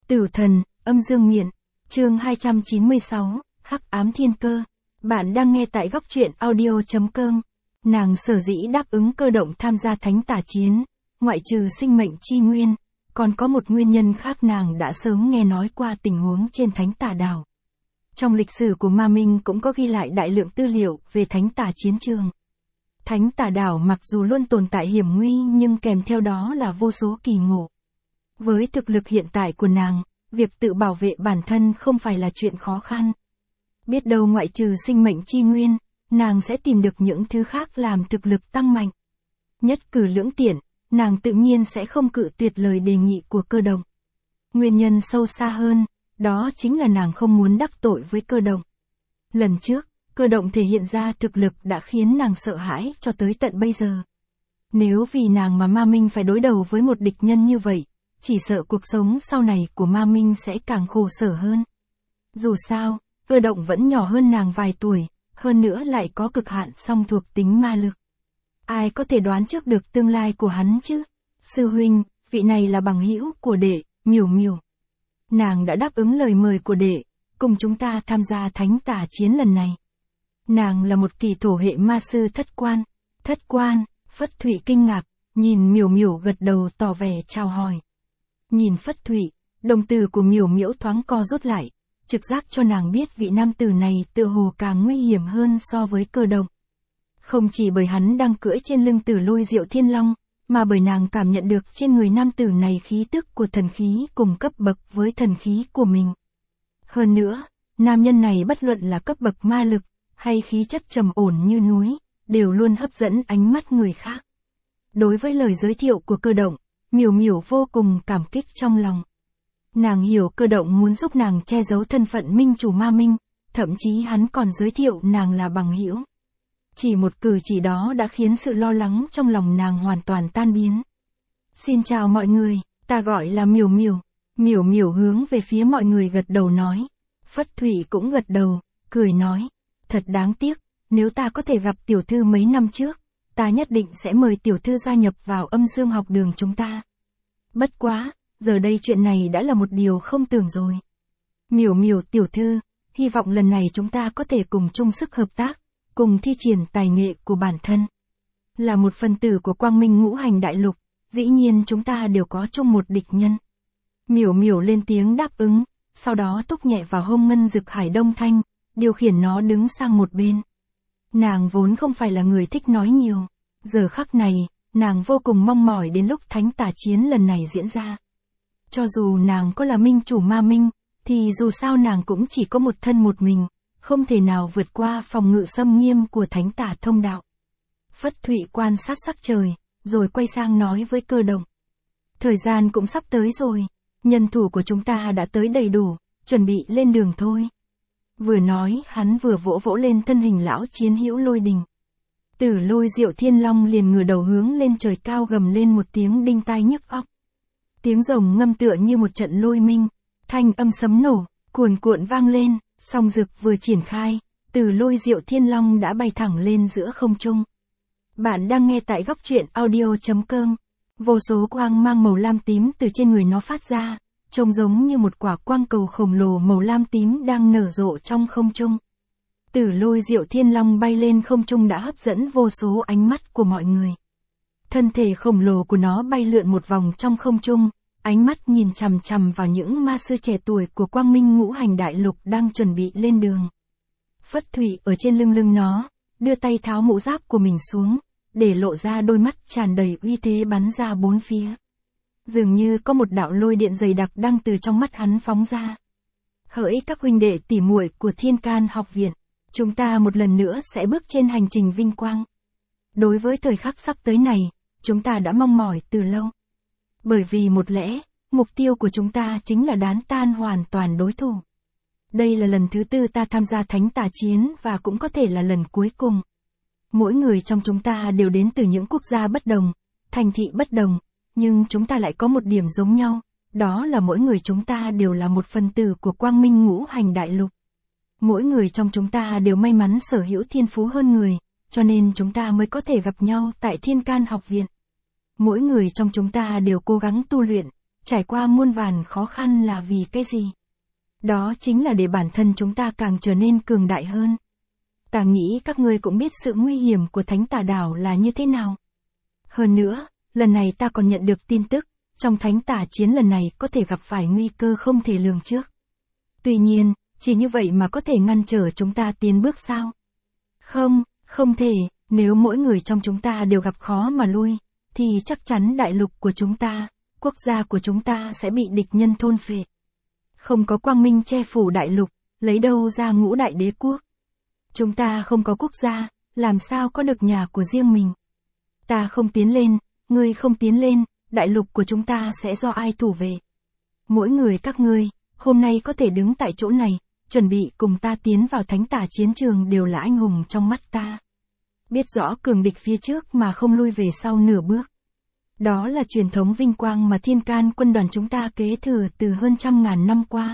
Tử thần, âm dương miện, chương 296, Hắc ám thiên cơ. Bạn đang nghe tại góc truyện audio.com. Nàng sở dĩ đáp ứng cơ động tham gia thánh tả chiến, ngoại trừ sinh mệnh chi nguyên, còn có một nguyên nhân khác, nàng đã sớm nghe nói qua tình huống trên thánh tả đảo. Trong lịch sử của Ma Minh cũng có ghi lại đại lượng tư liệu về thánh tả chiến trường. Thánh tả đảo mặc dù luôn tồn tại hiểm nguy nhưng kèm theo đó là vô số kỳ ngộ. Với thực lực hiện tại của nàng, việc tự bảo vệ bản thân không phải là chuyện khó khăn. Biết đâu ngoại trừ sinh mệnh chi nguyên, nàng sẽ tìm được những thứ khác làm thực lực tăng mạnh. Nhất cử lưỡng tiện, nàng tự nhiên sẽ không cự tuyệt lời đề nghị của cơ động. Nguyên nhân sâu xa hơn, đó chính là nàng không muốn đắc tội với cơ động. Lần trước, cơ động thể hiện ra thực lực đã khiến nàng sợ hãi cho tới tận bây giờ. Nếu vì nàng mà Ma Minh phải đối đầu với một địch nhân như vậy, chỉ sợ cuộc sống sau này của Ma Minh sẽ càng khổ sở hơn. Dù sao, cơ động vẫn nhỏ hơn nàng vài tuổi, hơn nữa lại có cực hạn song thuộc tính ma lực. Ai có thể đoán trước được tương lai của hắn chứ? Sư huynh, vị này là bằng hữu của đệ, Miểu Miểu. Nàng đã đáp ứng lời mời của đệ, cùng chúng ta tham gia thánh tả chiến lần này. Nàng là một kỳ thổ hệ ma sư thất quan. Thất quan, Phất Thụy kinh ngạc, nhìn Miểu Miểu gật đầu tỏ vẻ chào hỏi. Nhìn Phất Thụy, đồng tử của Miểu Miểu thoáng co rút lại, trực giác cho nàng biết vị nam tử này tựa hồ càng nguy hiểm hơn so với cơ động. Không chỉ bởi hắn đang cưỡi trên lưng Tử Lôi Diệu Thiên Long, mà bởi nàng cảm nhận được trên người nam tử này khí tức của thần khí cùng cấp bậc với thần khí của mình. Hơn nữa, nam nhân này bất luận là cấp bậc ma lực, hay khí chất trầm ổn như núi, đều luôn hấp dẫn ánh mắt người khác. Đối với lời giới thiệu của cơ động, Miểu Miểu vô cùng cảm kích trong lòng. Nàng hiểu cơ động muốn giúp nàng che giấu thân phận minh chủ Ma Minh, thậm chí hắn còn giới thiệu nàng là bằng hữu. Chỉ một cử chỉ đó đã khiến sự lo lắng trong lòng nàng hoàn toàn tan biến. Xin chào mọi người, ta gọi là Miểu Miểu. Miểu Miểu hướng về phía mọi người gật đầu nói. Phất Thụy cũng gật đầu, cười nói. Thật đáng tiếc, nếu ta có thể gặp tiểu thư mấy năm trước, ta nhất định sẽ mời tiểu thư gia nhập vào âm dương học đường chúng ta. Bất quá, giờ đây chuyện này đã là một điều không tưởng rồi. Miểu Miểu tiểu thư, hy vọng lần này chúng ta có thể cùng chung sức hợp tác, cùng thi triển tài nghệ của bản thân. Là một phần tử của Quang Minh Ngũ Hành Đại Lục, dĩ nhiên chúng ta đều có chung một địch nhân. Miểu Miểu lên tiếng đáp ứng, sau đó túc nhẹ vào hông Ngân Dực Hải Đông Thanh, điều khiển nó đứng sang một bên. Nàng vốn không phải là người thích nói nhiều, giờ khắc này, nàng vô cùng mong mỏi đến lúc thánh tả chiến lần này diễn ra. Cho dù nàng có là minh chủ Ma Minh, thì dù sao nàng cũng chỉ có một thân một mình, không thể nào vượt qua phòng ngự xâm nghiêm của thánh tả thông đạo. Phất Thụy quan sát sắc trời, rồi quay sang nói với cơ động. Thời gian cũng sắp tới rồi, nhân thủ của chúng ta đã tới đầy đủ, chuẩn bị lên đường thôi. Vừa nói hắn vừa vỗ vỗ lên thân hình lão chiến hữu Lôi Đình. Tử Lôi Diệu Thiên Long liền ngửa đầu hướng lên trời cao gầm lên một tiếng đinh tai nhức óc. Tiếng rồng ngâm tựa như một trận lôi minh, thanh âm sấm nổ, cuồn cuộn vang lên, song dực vừa triển khai, Tử Lôi Diệu Thiên Long đã bay thẳng lên giữa không trung. Bạn đang nghe tại góc truyện audio.com. Vô số quang mang màu lam tím từ trên người nó phát ra, trông giống như một quả quang cầu khổng lồ màu lam tím đang nở rộ trong không trung. Tử Lôi Diệu Thiên Long bay lên không trung đã hấp dẫn vô số ánh mắt của mọi người. Thân thể khổng lồ của nó bay lượn một vòng trong không trung, ánh mắt nhìn chằm chằm vào những ma sư trẻ tuổi của Quang Minh Ngũ Hành Đại Lục đang chuẩn bị lên đường. Phất Thụy ở trên lưng nó, đưa tay tháo mũ giáp của mình xuống, để lộ ra đôi mắt tràn đầy uy thế bắn ra bốn phía. Dường như có một đạo lôi điện dày đặc đang từ trong mắt hắn phóng ra. Hỡi các huynh đệ tỉ muội của Thiên Can học viện, chúng ta một lần nữa sẽ bước trên hành trình vinh quang. Đối với thời khắc sắp tới này, chúng ta đã mong mỏi từ lâu. Bởi vì một lẽ, mục tiêu của chúng ta chính là đánh tan hoàn toàn đối thủ. Đây là lần thứ 4 ta tham gia thánh tả chiến và cũng có thể là lần cuối cùng. Mỗi người trong chúng ta đều đến từ những quốc gia bất đồng, thành thị bất đồng, nhưng chúng ta lại có một điểm giống nhau, đó là mỗi người chúng ta đều là một phần tử của Quang Minh Ngũ Hành Đại Lục. Mỗi người trong chúng ta đều may mắn sở hữu thiên phú hơn người, cho nên chúng ta mới có thể gặp nhau tại Thiên Can học viện. Mỗi người trong chúng ta đều cố gắng tu luyện, trải qua muôn vàn khó khăn là vì cái gì? Đó chính là để bản thân chúng ta càng trở nên cường đại hơn. Ta nghĩ các ngươi cũng biết sự nguy hiểm của thánh tà đảo là như thế nào. Hơn nữa, lần này ta còn nhận được tin tức, trong thánh tà chiến lần này có thể gặp phải nguy cơ không thể lường trước. Tuy nhiên, chỉ như vậy mà có thể ngăn trở chúng ta tiến bước sao? Không, không thể, nếu mỗi người trong chúng ta đều gặp khó mà lui, thì chắc chắn đại lục của chúng ta, quốc gia của chúng ta sẽ bị địch nhân thôn phệ. Không có quang minh che phủ đại lục, lấy đâu ra ngũ đại đế quốc? Chúng ta không có quốc gia, làm sao có được nhà của riêng mình? Ta không tiến lên, ngươi không tiến lên, đại lục của chúng ta sẽ do ai thủ vệ? Mỗi người các ngươi, hôm nay có thể đứng tại chỗ này, chuẩn bị cùng ta tiến vào thánh tà chiến trường đều là anh hùng trong mắt ta. Biết rõ cường địch phía trước mà không lui về sau nửa bước. Đó là truyền thống vinh quang mà Thiên Can quân đoàn chúng ta kế thừa từ hơn 100.000 năm qua.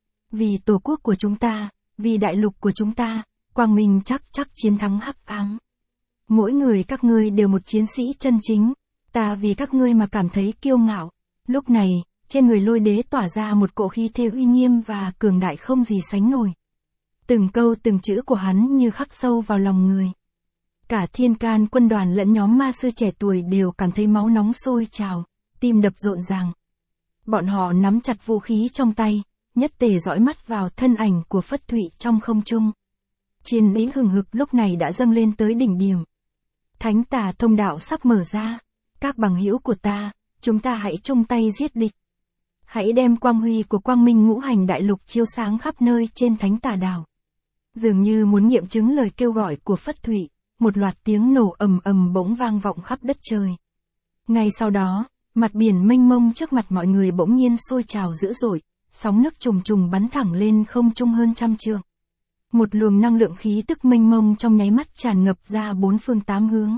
Vì tổ quốc của chúng ta, vì đại lục của chúng ta, quang minh chắc chiến thắng hắc ám. Mỗi người các ngươi đều một chiến sĩ chân chính, ta vì các ngươi mà cảm thấy kiêu ngạo. Lúc này, trên người Lôi Đế tỏa ra một cỗ khí thế uy nghiêm và cường đại không gì sánh nổi. Từng câu từng chữ của hắn như khắc sâu vào lòng người. Cả Thiên Can quân đoàn lẫn nhóm ma sư trẻ tuổi đều cảm thấy máu nóng sôi trào, tim đập rộn ràng. Bọn họ nắm chặt vũ khí trong tay, nhất tề dõi mắt vào thân ảnh của Phất Thụy trong không trung. Chiến ý hừng hực lúc này đã dâng lên tới đỉnh điểm. Thánh tà thông đạo sắp mở ra. Các bằng hữu của ta, chúng ta hãy chung tay giết địch. Hãy đem quang huy của quang minh ngũ hành đại lục chiếu sáng khắp nơi trên thánh tà đảo. Dường như muốn nghiệm chứng lời kêu gọi của Phất Thụy, một loạt tiếng nổ ầm ầm bỗng vang vọng khắp đất trời. Ngay sau đó, mặt biển mênh mông trước mặt mọi người bỗng nhiên sôi trào dữ dội, sóng nước trùng trùng bắn thẳng lên không trung hơn 100 trượng. Một luồng năng lượng khí tức mênh mông trong nháy mắt tràn ngập ra bốn phương tám hướng.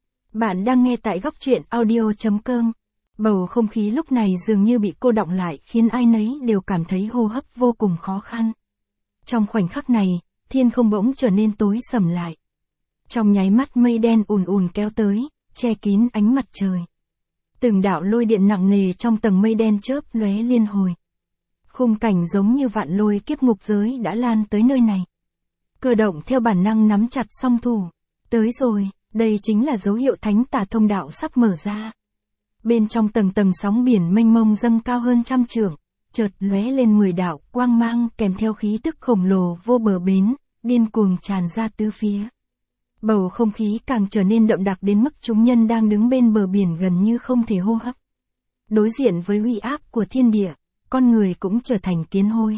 Bạn đang nghe tại góc truyện audio.com. Bầu không khí lúc này dường như bị cô đọng lại khiến ai nấy đều cảm thấy hô hấp vô cùng khó khăn. Trong khoảnh khắc này, thiên không bỗng trở nên tối sầm lại. Trong nháy mắt mây đen ùn ùn kéo tới, che kín ánh mặt trời. Từng đạo lôi điện nặng nề trong tầng mây đen chớp lóe liên hồi. Khung cảnh giống như vạn lôi kiếp ngục giới đã lan tới nơi này. Cơ động theo bản năng nắm chặt song thủ. Tới rồi, đây chính là dấu hiệu thánh tà thông đạo sắp mở ra. Bên trong tầng tầng sóng biển mênh mông dâng cao hơn 100 trượng, chợt lóe lên 10 đạo quang mang kèm theo khí tức khổng lồ vô bờ bến, điên cuồng tràn ra tứ phía. Bầu không khí càng trở nên đậm đặc đến mức chúng nhân đang đứng bên bờ biển gần như không thể hô hấp. Đối diện với uy áp của thiên địa, con người cũng trở thành kiến hôi.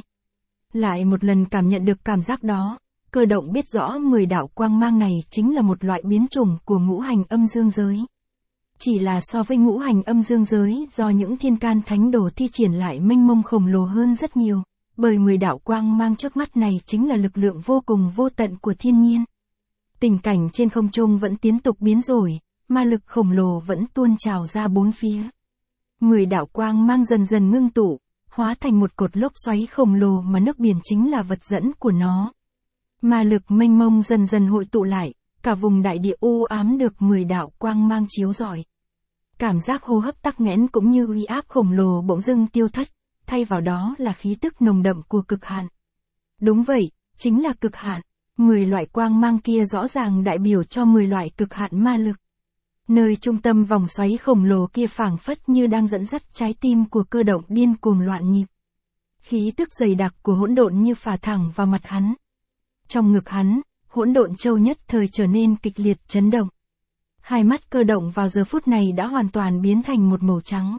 Lại một lần cảm nhận được cảm giác đó, Cơ động biết rõ 10 đạo quang mang này chính là một loại biến chủng của ngũ hành âm dương giới. Chỉ là so với ngũ hành âm dương giới do những thiên can thánh đồ thi triển lại mênh mông khổng lồ hơn rất nhiều, bởi 10 đạo quang mang trước mắt này chính là lực lượng vô cùng vô tận của thiên nhiên. Tình cảnh trên không trung vẫn tiếp tục biến đổi, ma lực khổng lồ vẫn tuôn trào ra bốn phía. 10 đạo quang mang dần dần ngưng tụ, hóa thành một cột lốc xoáy khổng lồ mà nước biển chính là vật dẫn của nó. Ma lực mênh mông dần dần hội tụ lại, cả vùng đại địa u ám được 10 đạo quang mang chiếu rọi. Cảm giác hô hấp tắc nghẽn cũng như uy áp khổng lồ bỗng dưng tiêu thất, thay vào đó là khí tức nồng đậm của cực hạn. Đúng vậy, chính là cực hạn. 10 loại quang mang kia rõ ràng đại biểu cho 10 loại cực hạn ma lực. Nơi trung tâm vòng xoáy khổng lồ kia phảng phất như đang dẫn dắt trái tim của Cơ động điên cuồng loạn nhịp. Khí tức dày đặc của hỗn độn như phả thẳng vào mặt hắn. Trong ngực hắn, hỗn độn châu nhất thời trở nên kịch liệt chấn động. Hai mắt Cơ động vào giờ phút này đã hoàn toàn biến thành một màu trắng.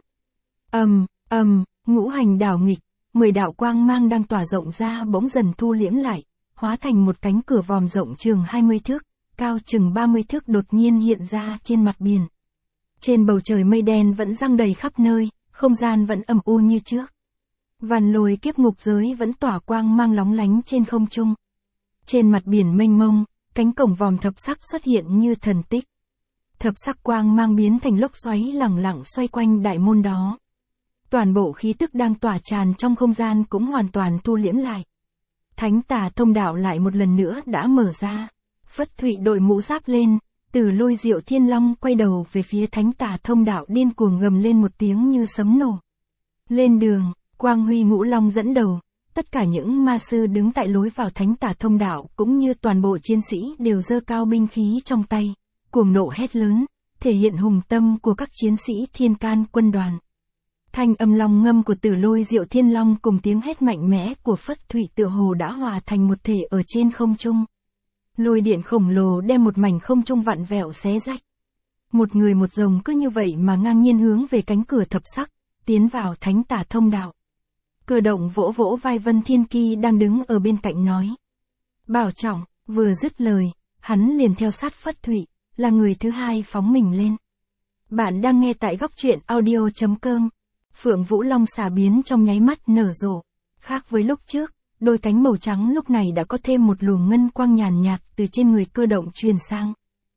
Ngũ hành đảo nghịch, 10 đạo quang mang đang tỏa rộng ra bỗng dần thu liễm lại, hóa thành một cánh cửa vòm rộng chừng 20 thước, cao chừng 30 thước đột nhiên hiện ra trên mặt biển. Trên bầu trời mây đen vẫn giăng đầy khắp nơi, không gian vẫn âm u như trước. Vạn lôi kiếp ngục giới vẫn tỏa quang mang lóng lánh trên không trung. Trên mặt biển mênh mông, cánh cổng vòm thập sắc xuất hiện như thần tích. Thập sắc quang mang biến thành lốc xoáy lẳng lặng xoay quanh đại môn đó. Toàn bộ khí tức đang tỏa tràn trong không gian cũng hoàn toàn thu liễm lại. Thánh tà thông đạo lại một lần nữa đã mở ra. Phất Thụy đội mũ giáp lên, từ Lôi Diệu Thiên Long quay đầu về phía thánh tà thông đạo điên cuồng gầm lên một tiếng như sấm nổ. Lên đường, Quang Huy Ngũ Long dẫn đầu, tất cả những ma sư đứng tại lối vào thánh tà thông đạo cũng như toàn bộ chiến sĩ đều giơ cao binh khí trong tay, cuồng nộ hét lớn, thể hiện hùng tâm của các chiến sĩ Thiên Can quân đoàn. Thanh âm long ngâm của Tử Lôi Diệu Thiên Long cùng tiếng hét mạnh mẽ của Phất Thủy tựa hồ đã hòa thành một thể ở trên không trung. Lôi điện khổng lồ đem một mảnh không trung vặn vẹo xé rách. Một người một rồng cứ như vậy mà ngang nhiên hướng về cánh cửa thập sắc, tiến vào thánh tà thông đạo. Cơ động vỗ vỗ vai Vân Thiên Ki đang đứng ở bên cạnh nói. Bảo trọng, vừa dứt lời, hắn liền theo sát Phất Thủy, là người thứ hai phóng mình lên. Bạn đang nghe tại góc truyện audio.com. Phượng Vũ Long xà biến trong nháy mắt nở rộ. Khác với lúc trước, đôi cánh màu trắng lúc này đã có thêm một luồng ngân quang nhàn nhạt từ trên người cơ động truyền sang.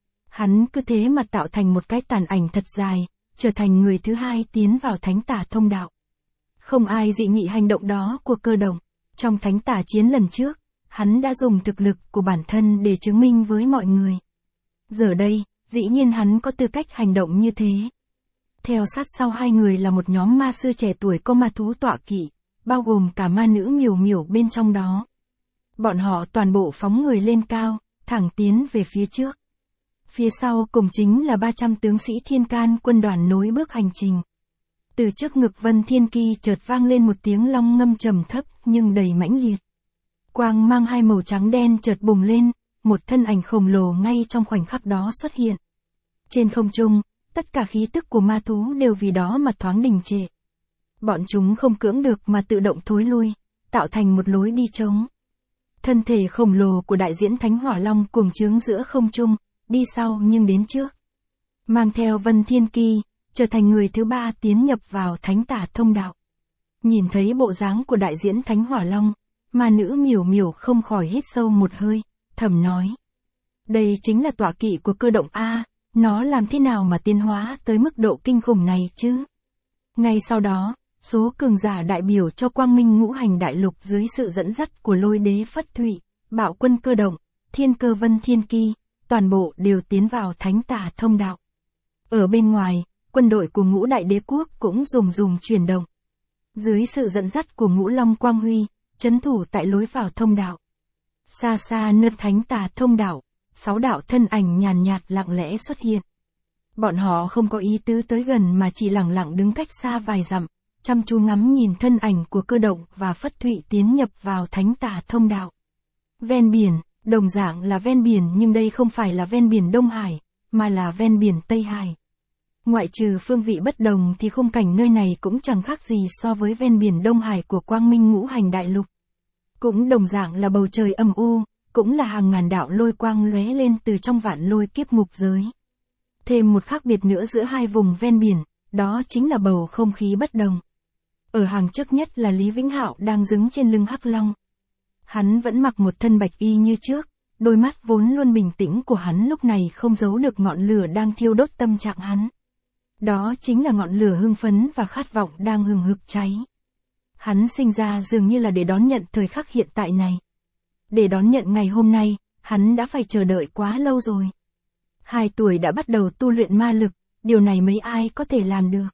Hắn cứ thế mà tạo thành một cái tàn ảnh thật dài, trở thành người thứ hai tiến vào thánh tà thông đạo. Không ai dị nghị hành động đó của cơ động. Trong thánh tà chiến lần trước, hắn đã dùng thực lực của bản thân để chứng minh với mọi người. Giờ đây, dĩ nhiên hắn có tư cách hành động như thế. Theo sát sau hai người là một nhóm ma sư trẻ tuổi có ma thú tọa kỵ, bao gồm cả ma nữ Miểu Miểu bên trong đó. Bọn họ toàn bộ phóng người lên cao, thẳng tiến về phía trước. Phía sau cùng chính là 300 tướng sĩ Thiên Can quân đoàn nối bước hành trình. Từ trước ngực Vân Thiên Ki chợt vang lên một tiếng long ngâm trầm thấp nhưng đầy mãnh liệt. Quang mang hai màu trắng đen chợt bùng lên, một thân ảnh khổng lồ ngay trong khoảnh khắc đó xuất hiện. Trên không trung, tất cả khí tức của ma thú đều vì đó mà thoáng đình trệ. Bọn chúng không cưỡng được mà tự động thối lui, tạo thành một lối đi trống. Thân thể khổng lồ của đại diễn Thánh Hỏa Long cuồng trướng giữa không trung, đi sau nhưng đến trước. Mang theo Vân Thiên Ki, trở thành người thứ ba tiến nhập vào thánh tà thông đạo. Nhìn thấy bộ dáng của đại diễn Thánh Hỏa Long, ma nữ Miểu Miểu không khỏi hít sâu một hơi, thầm nói. Đây chính là tọa kỵ của cơ động A, nó làm thế nào mà tiến hóa tới mức độ kinh khủng này chứ? Ngay sau đó, số cường giả đại biểu cho Quang Minh Ngũ Hành Đại Lục dưới sự dẫn dắt của Lôi Đế Phất Thủy, Bạo Quân Cơ Động, Thiên Cơ Vân Thiên Ki, toàn bộ đều tiến vào thánh tà thông đạo. Ở bên ngoài, quân đội của Ngũ Đại Đế Quốc cũng rùng chuyển động. Dưới sự dẫn dắt của Ngũ Long Quang Huy, trấn thủ tại lối vào thông đạo. Xa xa nơi thánh tà thông đạo, 6 đạo thân ảnh nhàn nhạt lặng lẽ xuất hiện. Bọn họ không có ý tứ tới gần mà chỉ lặng lặng đứng cách xa vài dặm, chăm chú ngắm nhìn thân ảnh của cơ động và Phất Thụy tiến nhập vào thánh tà thông đạo. Ven biển, đồng dạng là ven biển nhưng đây không phải là ven biển Đông Hải, mà là ven biển Tây Hải. Ngoại trừ phương vị bất đồng thì khung cảnh nơi này cũng chẳng khác gì so với ven biển Đông Hải của Quang Minh Ngũ Hành Đại Lục. Cũng đồng dạng là bầu trời âm u, cũng là hàng ngàn đạo lôi quang lóe lên từ trong vạn lôi kiếp ngục giới. Thêm một khác biệt nữa giữa hai vùng ven biển, đó chính là bầu không khí bất đồng. Ở hàng trước nhất là Lý Vĩnh Hạo đang đứng trên lưng Hắc Long. Hắn vẫn mặc một thân bạch y như trước, đôi mắt vốn luôn bình tĩnh của hắn lúc này không giấu được ngọn lửa đang thiêu đốt tâm trạng hắn. Đó chính là ngọn lửa hưng phấn và khát vọng đang hừng hực cháy. Hắn sinh ra dường như là để đón nhận thời khắc hiện tại này. Để đón nhận ngày hôm nay, hắn đã phải chờ đợi quá lâu rồi. 2 tuổi đã bắt đầu tu luyện ma lực, điều này mấy ai có thể làm được.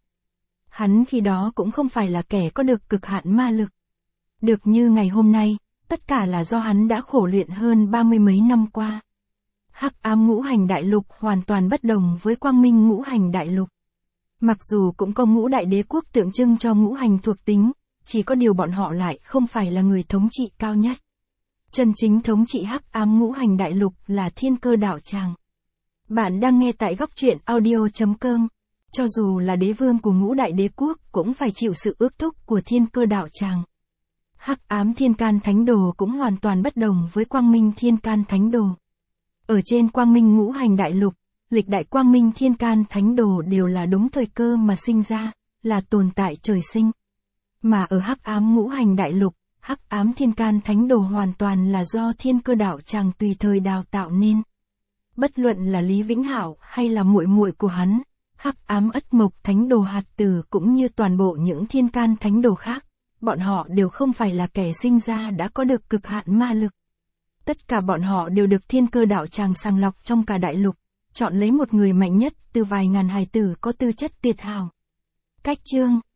Hắn khi đó cũng không phải là kẻ có được cực hạn ma lực. Được như ngày hôm nay, tất cả là do hắn đã khổ luyện hơn 30 mấy năm qua. Hắc ám ngũ hành đại lục hoàn toàn bất đồng với quang minh ngũ hành đại lục. Mặc dù cũng có ngũ đại đế quốc tượng trưng cho ngũ hành thuộc tính, chỉ có điều bọn họ lại không phải là người thống trị cao nhất. Chân chính thống trị hắc ám ngũ hành đại lục là Thiên Cơ Đạo Tràng. Bạn đang nghe tại góc truyện audio.com. Cho dù là đế vương của ngũ đại đế quốc cũng phải chịu sự ước thúc của Thiên Cơ Đạo Tràng. Hắc ám Thiên Can Thánh Đồ cũng hoàn toàn bất đồng với Quang Minh Thiên Can Thánh Đồ. Ở trên Quang Minh ngũ hành đại lục, lịch đại Quang Minh Thiên Can Thánh Đồ đều là đúng thời cơ mà sinh ra, là tồn tại trời sinh. Mà ở Hắc ám ngũ hành đại lục, Hắc ám Thiên Can Thánh Đồ hoàn toàn là do Thiên Cơ Đạo Tràng tùy thời đào tạo nên. Bất luận là Lý Vĩnh Hạo hay là muội muội của hắn, Hắc ám Ất Mộc Thánh Đồ hạt tử cũng như toàn bộ những Thiên Can Thánh Đồ khác, bọn họ đều không phải là kẻ sinh ra đã có được cực hạn ma lực. Tất cả bọn họ đều được Thiên Cơ Đạo Tràng sàng lọc trong cả đại lục, chọn lấy một người mạnh nhất từ vài ngàn hài tử có tư chất tuyệt hảo. Cách chương